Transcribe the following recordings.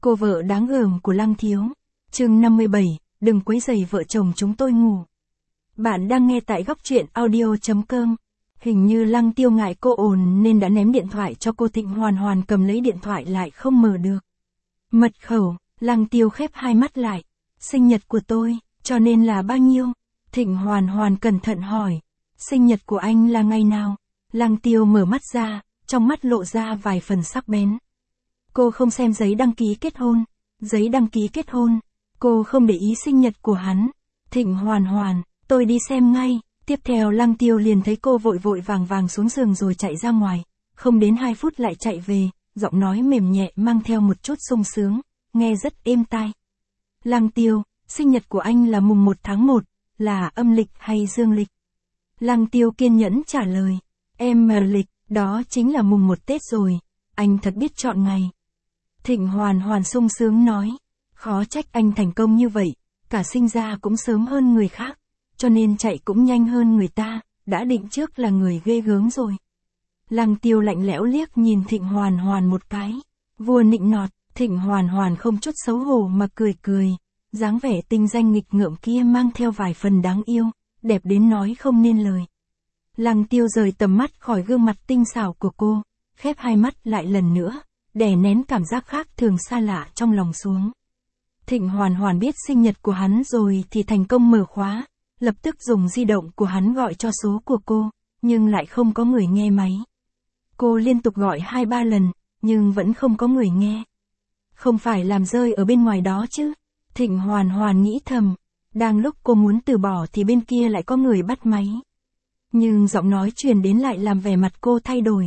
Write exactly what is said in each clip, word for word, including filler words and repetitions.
Cô vợ đáng gờm của Lăng Thiếu. Chương năm mươi bảy, đừng quấy rầy vợ chồng chúng tôi ngủ. Bạn đang nghe tại góc truyện audio chấm com. Hình như Lăng Tiêu ngại cô ồn nên đã ném điện thoại cho cô. Thịnh Hoàn Hoàn cầm lấy điện thoại lại không mở được. Mật khẩu, Lăng Tiêu khép hai mắt lại. Sinh nhật của tôi, cho nên là bao nhiêu? Thịnh Hoàn Hoàn cẩn thận hỏi. Sinh nhật của anh là ngày nào? Lăng Tiêu mở mắt ra, trong mắt lộ ra vài phần sắc bén. Cô không xem giấy đăng ký kết hôn. Giấy đăng ký kết hôn. Cô không để ý sinh nhật của hắn. Thịnh Hoàn Hoàn, tôi đi xem ngay. Tiếp theo Lăng Tiêu liền thấy cô vội vội vàng vàng xuống giường rồi chạy ra ngoài. Không đến hai phút lại chạy về, giọng nói mềm nhẹ mang theo một chút sung sướng, nghe rất êm tai. Lăng Tiêu, sinh nhật của anh là mùng một tháng một, là âm lịch hay dương lịch? Lăng Tiêu kiên nhẫn trả lời. Em mà lịch, đó chính là mùng một Tết rồi. Anh thật biết chọn ngày. Thịnh Hoàn Hoàn sung sướng nói. Khó trách anh thành công như vậy, cả sinh ra cũng sớm hơn người khác, cho nên chạy cũng nhanh hơn người ta, đã định trước là người ghê gớm rồi. Lăng Tiêu lạnh lẽo liếc nhìn Thịnh Hoàn Hoàn một cái. Vua nịnh nọt, Thịnh Hoàn Hoàn không chút xấu hổ mà cười cười. Dáng vẻ tinh danh nghịch ngợm kia mang theo vài phần đáng yêu, đẹp đến nói không nên lời. Lăng Tiêu rời tầm mắt khỏi gương mặt tinh xảo của cô, khép hai mắt lại lần nữa, đè nén cảm giác khác thường xa lạ trong lòng xuống. Thịnh Hoàn Hoàn biết sinh nhật của hắn rồi thì thành công mở khóa, lập tức dùng di động của hắn gọi cho số của cô, nhưng lại không có người nghe máy. Cô liên tục gọi hai ba lần, nhưng vẫn không có người nghe. Không phải làm rơi ở bên ngoài đó chứ? Thịnh Hoàn Hoàn nghĩ thầm. Đang lúc cô muốn từ bỏ thì bên kia lại có người bắt máy. Nhưng giọng nói truyền đến lại làm vẻ mặt cô thay đổi.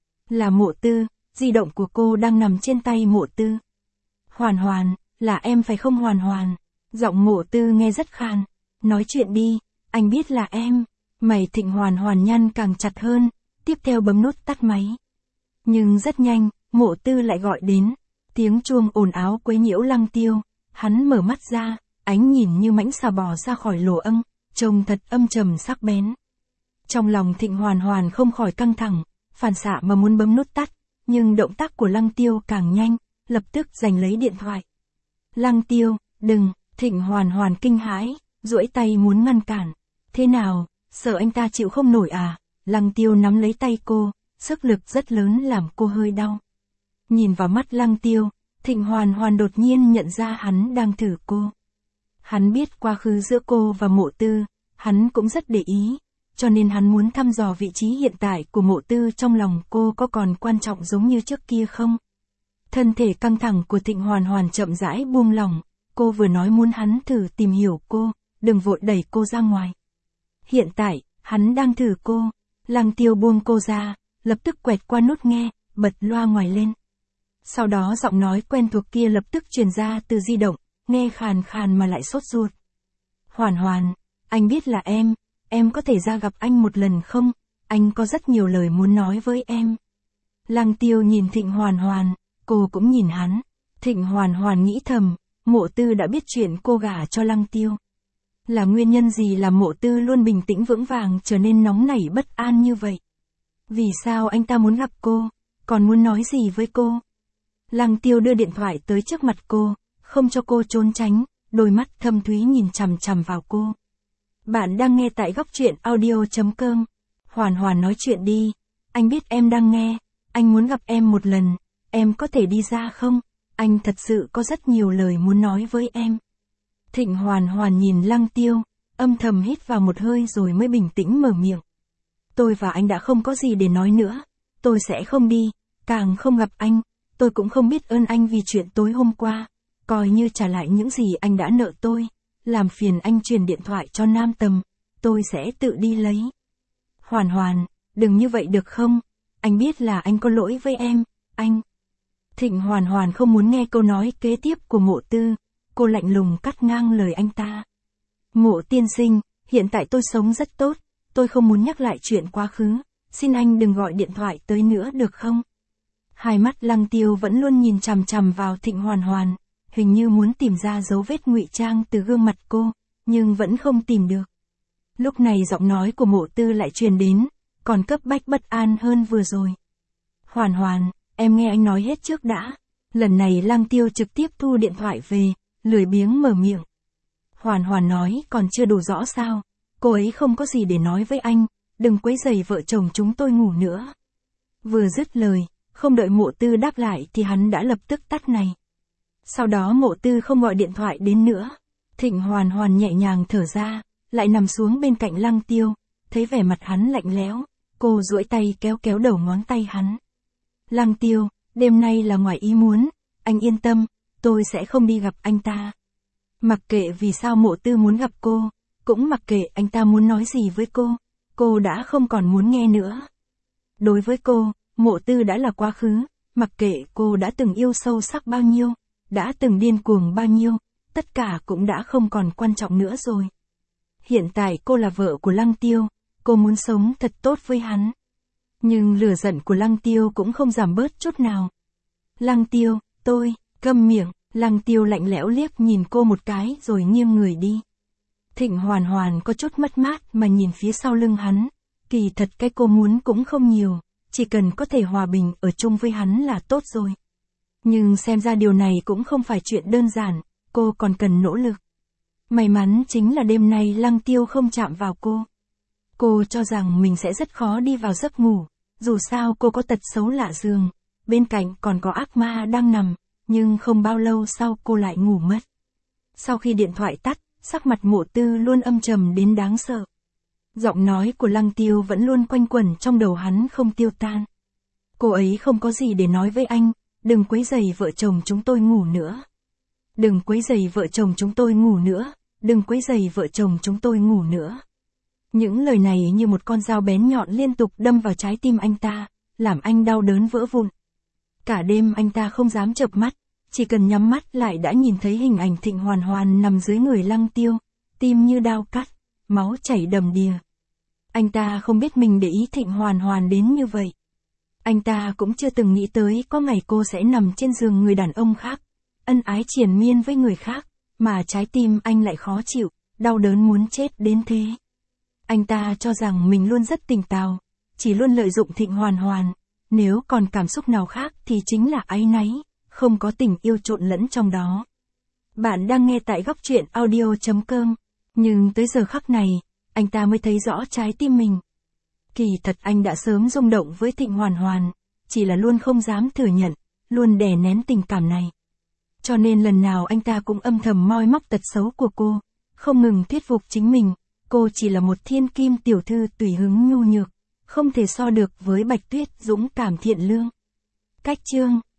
Là Mộ Tư, di động của cô đang nằm trên tay Mộ Tư. Hoàn Hoàn, là em phải không Hoàn Hoàn? Giọng Mộ Tư nghe rất khàn. Nói chuyện đi, anh biết là em. Mày Thịnh Hoàn Hoàn nhăn càng chặt hơn, tiếp theo bấm nút tắt máy. Nhưng rất nhanh, Mộ Tư lại gọi đến. Tiếng chuông ồn ào quấy nhiễu Lăng Tiêu. Hắn mở mắt ra, ánh nhìn như mãnh xà bò ra khỏi lỗ âng, trông thật âm trầm sắc bén. Trong lòng Thịnh Hoàn Hoàn không khỏi căng thẳng, phản xạ mà muốn bấm nút tắt, nhưng động tác của Lăng Tiêu càng nhanh, lập tức giành lấy điện thoại. Lăng Tiêu, đừng, Thịnh Hoàn Hoàn kinh hãi, duỗi tay muốn ngăn cản. Thế nào, sợ anh ta chịu không nổi à? Lăng Tiêu nắm lấy tay cô, sức lực rất lớn làm cô hơi đau. Nhìn vào mắt Lăng Tiêu, Thịnh Hoàn Hoàn đột nhiên nhận ra hắn đang thử cô. Hắn biết quá khứ giữa cô và Mộ Tư, hắn cũng rất để ý, cho nên hắn muốn thăm dò vị trí hiện tại của Mộ Tư trong lòng cô có còn quan trọng giống như trước kia không. Thân thể căng thẳng của Thịnh Hoàn Hoàn chậm rãi buông lỏng, cô vừa nói muốn hắn thử tìm hiểu cô, đừng vội đẩy cô ra ngoài. Hiện tại, hắn đang thử cô. Lăng Tiêu buông cô ra, lập tức quẹt qua nút nghe, bật loa ngoài lên. Sau đó giọng nói quen thuộc kia lập tức truyền ra từ di động, nghe khàn khàn mà lại sốt ruột. Hoàn Hoàn, anh biết là em, em có thể ra gặp anh một lần không? Anh có rất nhiều lời muốn nói với em. Lăng Tiêu nhìn Thịnh Hoàn Hoàn, cô cũng nhìn hắn. Thịnh Hoàn Hoàn nghĩ thầm, Mộ Tư đã biết chuyện cô gả cho Lăng Tiêu. Là nguyên nhân gì làm Mộ Tư luôn bình tĩnh vững vàng trở nên nóng nảy bất an như vậy? Vì sao anh ta muốn gặp cô, còn muốn nói gì với cô? Lăng Tiêu đưa điện thoại tới trước mặt cô, không cho cô trốn tránh, đôi mắt thâm thúy nhìn chằm chằm vào cô. Bạn đang nghe tại góc truyện audio chấm com. Hoàn Hoàn nói chuyện đi, anh biết em đang nghe, anh muốn gặp em một lần, em có thể đi ra không? Anh thật sự có rất nhiều lời muốn nói với em. Thịnh Hoàn Hoàn nhìn Lăng Tiêu, âm thầm hít vào một hơi rồi mới bình tĩnh mở miệng. Tôi và anh đã không có gì để nói nữa, tôi sẽ không đi, càng không gặp anh. Tôi cũng không biết ơn anh vì chuyện tối hôm qua, coi như trả lại những gì anh đã nợ tôi, làm phiền anh truyền điện thoại cho Nam Tầm, tôi sẽ tự đi lấy. Hoàn Hoàn, đừng như vậy được không? Anh biết là anh có lỗi với em, anh. Thịnh Hoàn Hoàn không muốn nghe câu nói kế tiếp của Mộ Tư, cô lạnh lùng cắt ngang lời anh ta. Mộ tiên sinh, hiện tại tôi sống rất tốt, tôi không muốn nhắc lại chuyện quá khứ, xin anh đừng gọi điện thoại tới nữa được không? Hai mắt Lăng Tiêu vẫn luôn nhìn chằm chằm vào Thịnh Hoàn Hoàn, hình như muốn tìm ra dấu vết ngụy trang từ gương mặt cô, nhưng vẫn không tìm được. Lúc này giọng nói của Mộ Tư lại truyền đến, còn cấp bách bất an hơn vừa rồi. Hoàn Hoàn, em nghe anh nói hết trước đã. Lần này Lăng Tiêu trực tiếp thu điện thoại về, lười biếng mở miệng. Hoàn Hoàn nói còn chưa đủ rõ sao, cô ấy không có gì để nói với anh, đừng quấy rầy vợ chồng chúng tôi ngủ nữa. Vừa dứt lời, không đợi Mộ Tư đáp lại thì hắn đã lập tức tắt này. Sau đó Mộ Tư không gọi điện thoại đến nữa. Thịnh Hoàn Hoàn nhẹ nhàng thở ra, lại nằm xuống bên cạnh Lăng Tiêu, thấy vẻ mặt hắn lạnh lẽo, cô duỗi tay kéo kéo đầu ngón tay hắn. Lăng Tiêu, đêm nay là ngoài ý muốn, anh yên tâm, tôi sẽ không đi gặp anh ta. Mặc kệ vì sao Mộ Tư muốn gặp cô, cũng mặc kệ anh ta muốn nói gì với cô, cô đã không còn muốn nghe nữa. Đối với cô, Mộ Tư đã là quá khứ, mặc kệ cô đã từng yêu sâu sắc bao nhiêu, đã từng điên cuồng bao nhiêu, tất cả cũng đã không còn quan trọng nữa rồi. Hiện tại cô là vợ của Lăng Tiêu, cô muốn sống thật tốt với hắn. Nhưng lửa giận của Lăng Tiêu cũng không giảm bớt chút nào. Lăng Tiêu, tôi, câm miệng, Lăng Tiêu lạnh lẽo liếc nhìn cô một cái rồi nghiêng người đi. Thịnh Hoàn Hoàn có chút mất mát mà nhìn phía sau lưng hắn, kỳ thật cái cô muốn cũng không nhiều, chỉ cần có thể hòa bình ở chung với hắn là tốt rồi. Nhưng xem ra điều này cũng không phải chuyện đơn giản, cô còn cần nỗ lực. May mắn chính là đêm nay Lăng Tiêu không chạm vào cô. Cô cho rằng mình sẽ rất khó đi vào giấc ngủ, dù sao cô có tật xấu lạ giường, bên cạnh còn có ác ma đang nằm, nhưng không bao lâu sau cô lại ngủ mất. Sau khi điện thoại tắt, sắc mặt Mộ Tư luôn âm trầm đến đáng sợ. Giọng nói của Lăng Tiêu vẫn luôn quanh quẩn trong đầu hắn không tiêu tan. Cô ấy không có gì để nói với anh, đừng quấy rầy vợ chồng chúng tôi ngủ nữa. Đừng quấy rầy vợ chồng chúng tôi ngủ nữa, đừng quấy rầy vợ chồng chúng tôi ngủ nữa. Những lời này như một con dao bén nhọn liên tục đâm vào trái tim anh ta, làm anh đau đớn vỡ vụn. Cả đêm anh ta không dám chợp mắt, chỉ cần nhắm mắt lại đã nhìn thấy hình ảnh Thịnh Hoàn Hoàn nằm dưới người Lăng Tiêu, tim như đao cắt, máu chảy đầm đìa. Anh ta không biết mình để ý Thịnh Hoàn Hoàn đến như vậy. Anh ta cũng chưa từng nghĩ tới có ngày cô sẽ nằm trên giường người đàn ông khác, ân ái triền miên với người khác, mà trái tim anh lại khó chịu, đau đớn muốn chết đến thế. Anh ta cho rằng mình luôn rất tỉnh táo, chỉ luôn lợi dụng Thịnh Hoàn Hoàn, nếu còn cảm xúc nào khác thì chính là áy náy, không có tình yêu trộn lẫn trong đó. Bạn đang nghe tại góc truyện audio chấm com, nhưng tới giờ khắc này, anh ta mới thấy rõ trái tim mình. Kỳ thật anh đã sớm rung động với Thịnh Hoàn Hoàn, chỉ là luôn không dám thừa nhận, luôn đè nén tình cảm này. Cho nên lần nào anh ta cũng âm thầm moi móc tật xấu của cô, không ngừng thuyết phục chính mình, cô chỉ là một thiên kim tiểu thư tùy hứng nhu nhược, không thể so được với Bạch Tuyết dũng cảm thiện lương. Cách chương